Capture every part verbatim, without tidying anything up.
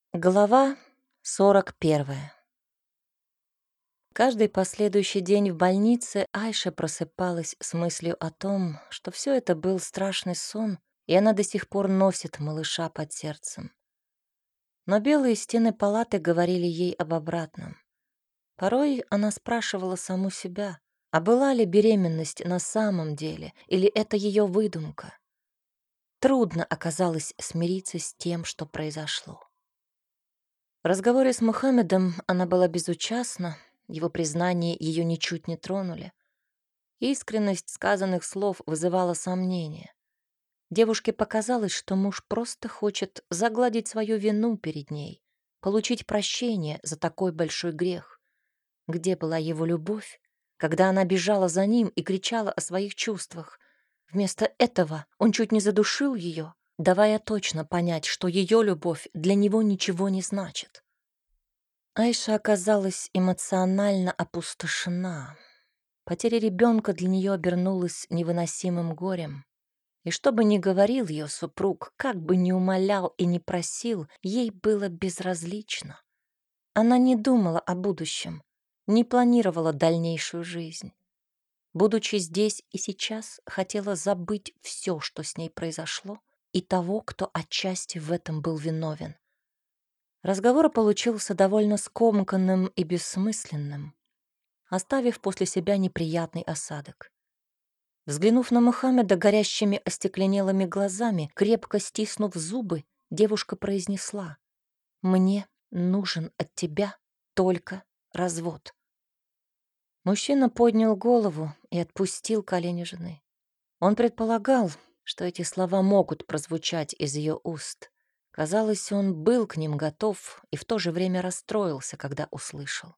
Глава сорок первая. Каждый последующий день в больнице Айша просыпалась с мыслью о том, что все это был страшный сон, и она до сих пор носит малыша под сердцем. Но белые стены палаты говорили ей об обратном. Порой она спрашивала саму себя, а была ли беременность на самом деле, или это ее выдумка. Трудно оказалось смириться с тем, что произошло. В разговоре с Мухаммедом она была безучастна, его признания ее ничуть не тронули. Искренность сказанных слов вызывала сомнения. Девушке показалось, что муж просто хочет загладить свою вину перед ней, получить прощение за такой большой грех. Где была его любовь, когда она бежала за ним и кричала о своих чувствах? Вместо этого он чуть не задушил ее, давая точно понять, что ее любовь для него ничего не значит. Айша оказалась эмоционально опустошена. Потеря ребенка для нее обернулась невыносимым горем. И что бы ни говорил ее супруг, как бы ни умолял и ни просил, ей было безразлично. Она не думала о будущем, не планировала дальнейшую жизнь. Будучи здесь и сейчас, хотела забыть все, что с ней произошло, и того, кто отчасти в этом был виновен. Разговор получился довольно скомканным и бессмысленным, оставив после себя неприятный осадок. Взглянув на Мухаммеда горящими остекленелыми глазами, крепко стиснув зубы, девушка произнесла: «Мне нужен от тебя только развод». Мужчина поднял голову и отпустил колени жены. Он предполагал, что эти слова могут прозвучать из ее уст. Казалось, он был к ним готов и в то же время расстроился, когда услышал.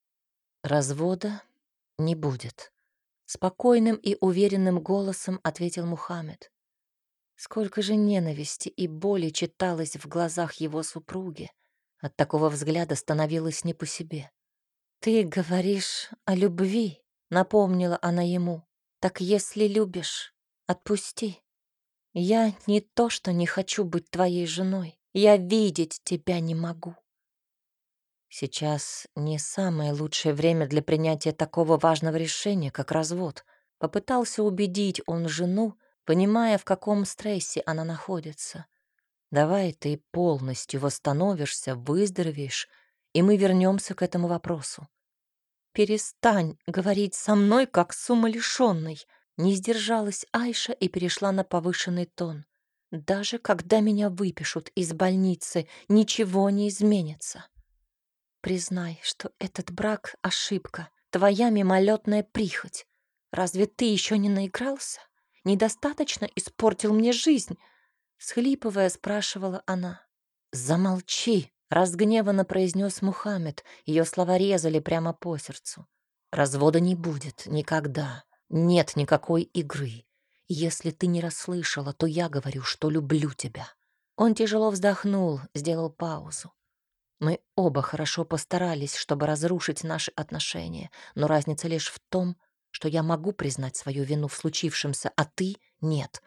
«Развода не будет», — спокойным и уверенным голосом ответил Мухаммед. Сколько же ненависти и боли читалось в глазах его супруги. От такого взгляда становилось не по себе. «Ты говоришь о любви», — напомнила она ему. «Так если любишь, отпусти. Я не то, что не хочу быть твоей женой. Я видеть тебя не могу». Сейчас не самое лучшее время для принятия такого важного решения, как развод. Попытался убедить он жену, понимая, в каком стрессе она находится. Давай ты полностью восстановишься, выздоровеешь, и мы вернемся к этому вопросу. Перестань говорить со мной, как с умалишенной. Не сдержалась Айша и перешла на повышенный тон. Даже когда меня выпишут из больницы, ничего не изменится. Признай, что этот брак — ошибка, твоя мимолетная прихоть. Разве ты еще не наигрался? Недостаточно испортил мне жизнь?» Схлипывая, спрашивала она. «Замолчи!» — разгневанно произнес Мухаммед. Ее слова резали прямо по сердцу. «Развода не будет никогда. Нет никакой игры. Если ты не расслышала, то я говорю, что люблю тебя». Он тяжело вздохнул, сделал паузу. «Мы оба хорошо постарались, чтобы разрушить наши отношения, но разница лишь в том, что я могу признать свою вину в случившемся, а ты — нет».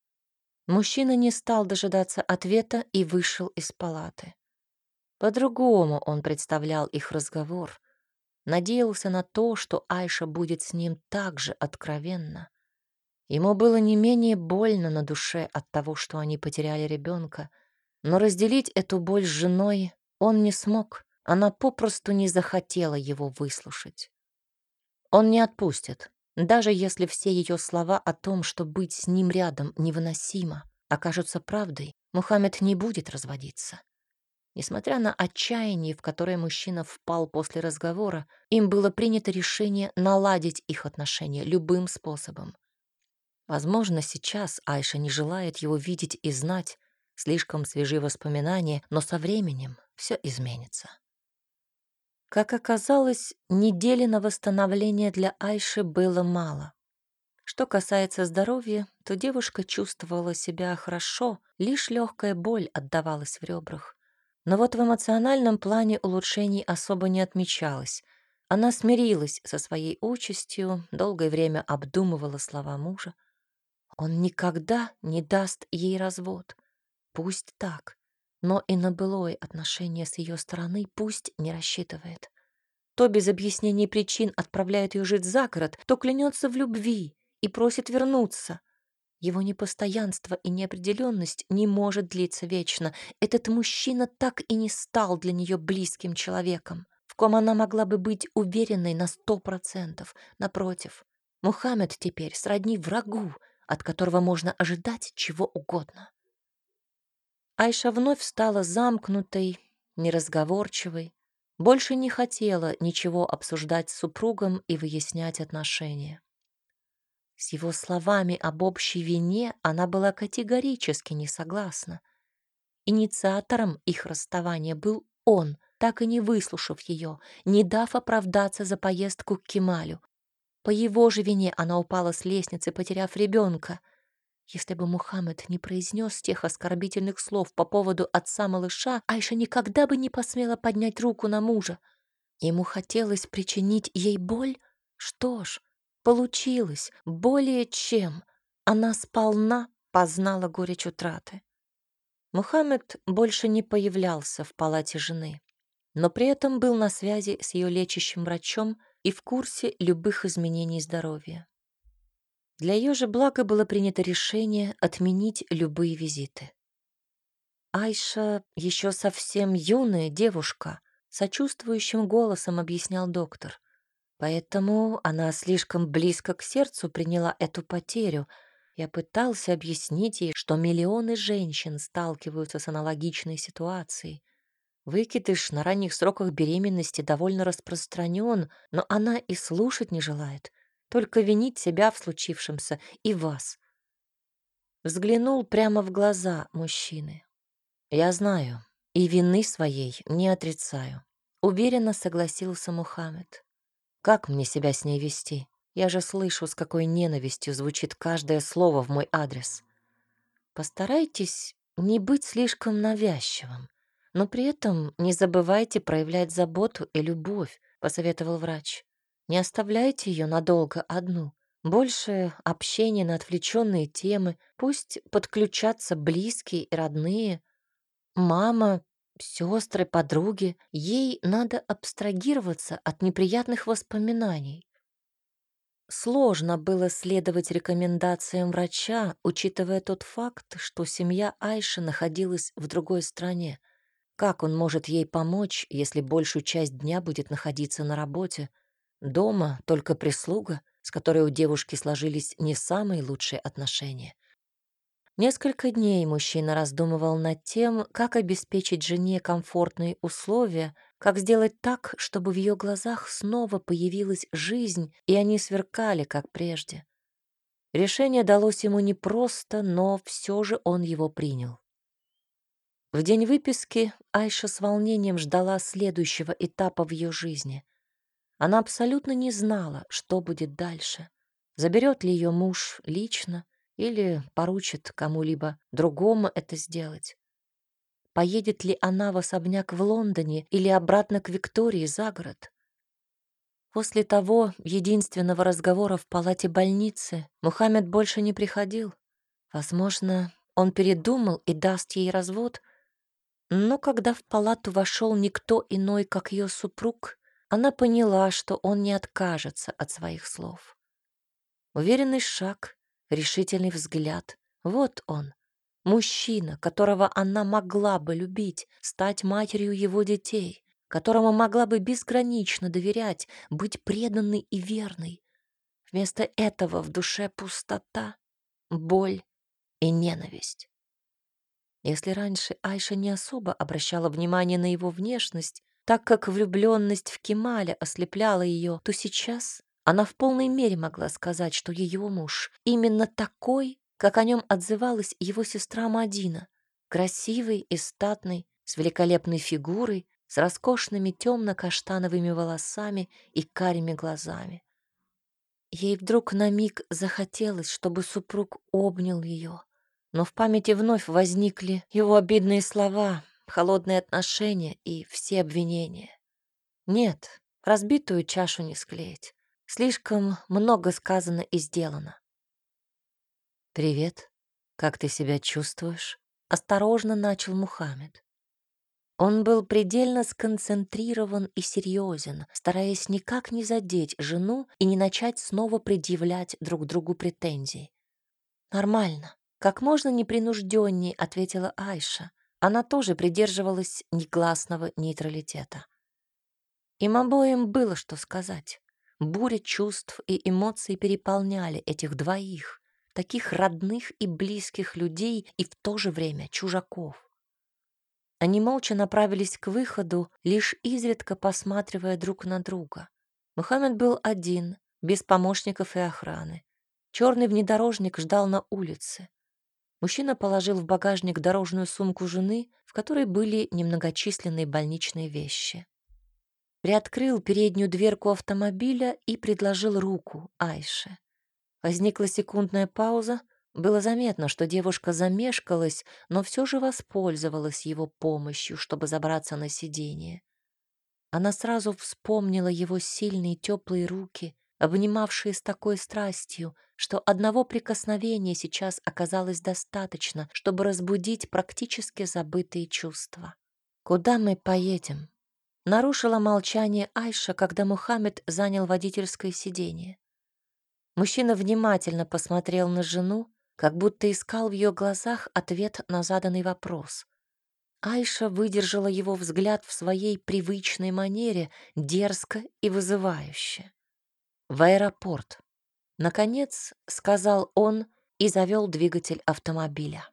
Мужчина не стал дожидаться ответа и вышел из палаты. По-другому он представлял их разговор. Надеялся на то, что Айша будет с ним так же откровенна. Ему было не менее больно на душе от того, что они потеряли ребенка, но разделить эту боль с женой он не смог. Она попросту не захотела его выслушать. Он не отпустит, даже если все ее слова о том, что быть с ним рядом невыносимо, окажутся правдой. Мухаммед не будет разводиться. Несмотря на отчаяние, в которое мужчина впал после разговора, им было принято решение наладить их отношения любым способом. Возможно, сейчас Айша не желает его видеть и знать, слишком свежи воспоминания, но со временем все изменится. Как оказалось, недели на восстановление для Айши было мало. Что касается здоровья, то девушка чувствовала себя хорошо, лишь легкая боль отдавалась в ребрах. Но вот в эмоциональном плане улучшений особо не отмечалось. Она смирилась со своей участью, долгое время обдумывала слова мужа. Он никогда не даст ей развод. Пусть так. но и на былое отношение с ее стороны пусть не рассчитывает. То без объяснений причин отправляет ее жить за город, то клянется в любви и просит вернуться. Его непостоянство и неопределенность не может длиться вечно. Этот мужчина так и не стал для нее близким человеком, в ком она могла бы быть уверенной на сто процентов. Напротив, Мухаммед теперь сродни врагу, от которого можно ожидать чего угодно. Айша вновь стала замкнутой, неразговорчивой, больше не хотела ничего обсуждать с супругом и выяснять отношения. С его словами об общей вине она была категорически не согласна. Инициатором их расставания был он, так и не выслушав ее, не дав оправдаться за поездку к Кемалю. По его же вине она упала с лестницы, потеряв ребенка. Если бы Мухаммед не произнес тех оскорбительных слов по поводу отца малыша, Айша никогда бы не посмела поднять руку на мужа. Ему хотелось причинить ей боль? Что ж, получилось, более чем. Она сполна познала горечь утраты. Мухаммед больше не появлялся в палате жены, но при этом был на связи с ее лечащим врачом и в курсе любых изменений здоровья. Для ее же блага было принято решение отменить любые визиты. Айша еще совсем юная девушка, сочувствующим голосом объяснял доктор. Поэтому она слишком близко к сердцу приняла эту потерю. Я пытался объяснить ей, что миллионы женщин сталкиваются с аналогичной ситуацией. Выкидыш на ранних сроках беременности довольно распространен, но она и слушать не желает, только винить себя в случившемся и вас. Взглянул прямо в глаза мужчины. Я знаю, и вины своей не отрицаю. Уверенно согласился Мухаммед. Как мне себя с ней вести? Я же слышу, с какой ненавистью звучит каждое слово в мой адрес. Постарайтесь не быть слишком навязчивым, но при этом не забывайте проявлять заботу и любовь, посоветовал врач. Не оставляйте ее надолго одну. Больше общения на отвлеченные темы, пусть подключатся близкие и родные. Мама, сестры, подруги. Ей надо абстрагироваться от неприятных воспоминаний. Сложно было следовать рекомендациям врача, учитывая тот факт, что семья Айши находилась в другой стране. Как он может ей помочь, если большую часть дня будет находиться на работе? Дома только прислуга, с которой у девушки сложились не самые лучшие отношения. Несколько дней мужчина раздумывал над тем, как обеспечить жене комфортные условия, как сделать так, чтобы в ее глазах снова появилась жизнь, и они сверкали, как прежде. Решение далось ему непросто, но все же он его принял. В день выписки Айша с волнением ждала следующего этапа в ее жизни. Она абсолютно не знала, что будет дальше. Заберет ли ее муж лично или поручит кому-либо другому это сделать. Поедет ли она в особняк в Лондоне или обратно к Виктории за город? После того единственного разговора в палате больницы Мухаммед больше не приходил. Возможно, он передумал и даст ей развод, но когда в палату вошел никто иной, как ее супруг, она поняла, что он не откажется от своих слов. Уверенный шаг, решительный взгляд. Вот он, мужчина, которого она могла бы любить, стать матерью его детей, которому могла бы безгранично доверять, быть преданной и верной. Вместо этого в душе пустота, боль и ненависть. Если раньше Айша не особо обращала внимание на его внешность, так как влюбленность в Кемаля ослепляла ее, то сейчас она в полной мере могла сказать, что ее муж именно такой, как о нем отзывалась его сестра Мадина, красивый и статный, с великолепной фигурой, с роскошными темно-каштановыми волосами и карими глазами. Ей вдруг на миг захотелось, чтобы супруг обнял ее, но в памяти вновь возникли его обидные слова, холодные отношения и все обвинения. Нет, разбитую чашу не склеить. Слишком много сказано и сделано. «Привет, как ты себя чувствуешь?» — осторожно начал Мухаммед. Он был предельно сконцентрирован и серьезен, стараясь никак не задеть жену и не начать снова предъявлять друг другу претензии. «Нормально, как можно непринужденней», — ответила Айша. Она тоже придерживалась негласного нейтралитета. Им обоим было что сказать. Буря чувств и эмоций переполняли этих двоих, таких родных и близких людей и в то же время чужаков. Они молча направились к выходу, лишь изредка посматривая друг на друга. Мухаммед был один, без помощников и охраны. Черный внедорожник ждал на улице. Мужчина положил в багажник дорожную сумку жены, в которой были немногочисленные больничные вещи. Приоткрыл переднюю дверку автомобиля и предложил руку Айше. Возникла секундная пауза. Было заметно, что девушка замешкалась, но все же воспользовалась его помощью, чтобы забраться на сиденье. Она сразу вспомнила его сильные теплые руки, обнимавшие с такой страстью, что одного прикосновения сейчас оказалось достаточно, чтобы разбудить практически забытые чувства. «Куда мы поедем?» Нарушила молчание Айша, когда Мухаммед занял водительское сиденье. Мужчина внимательно посмотрел на жену, как будто искал в ее глазах ответ на заданный вопрос. Айша выдержала его взгляд в своей привычной манере, дерзко и вызывающе. «В аэропорт», — наконец сказал он и завел двигатель автомобиля.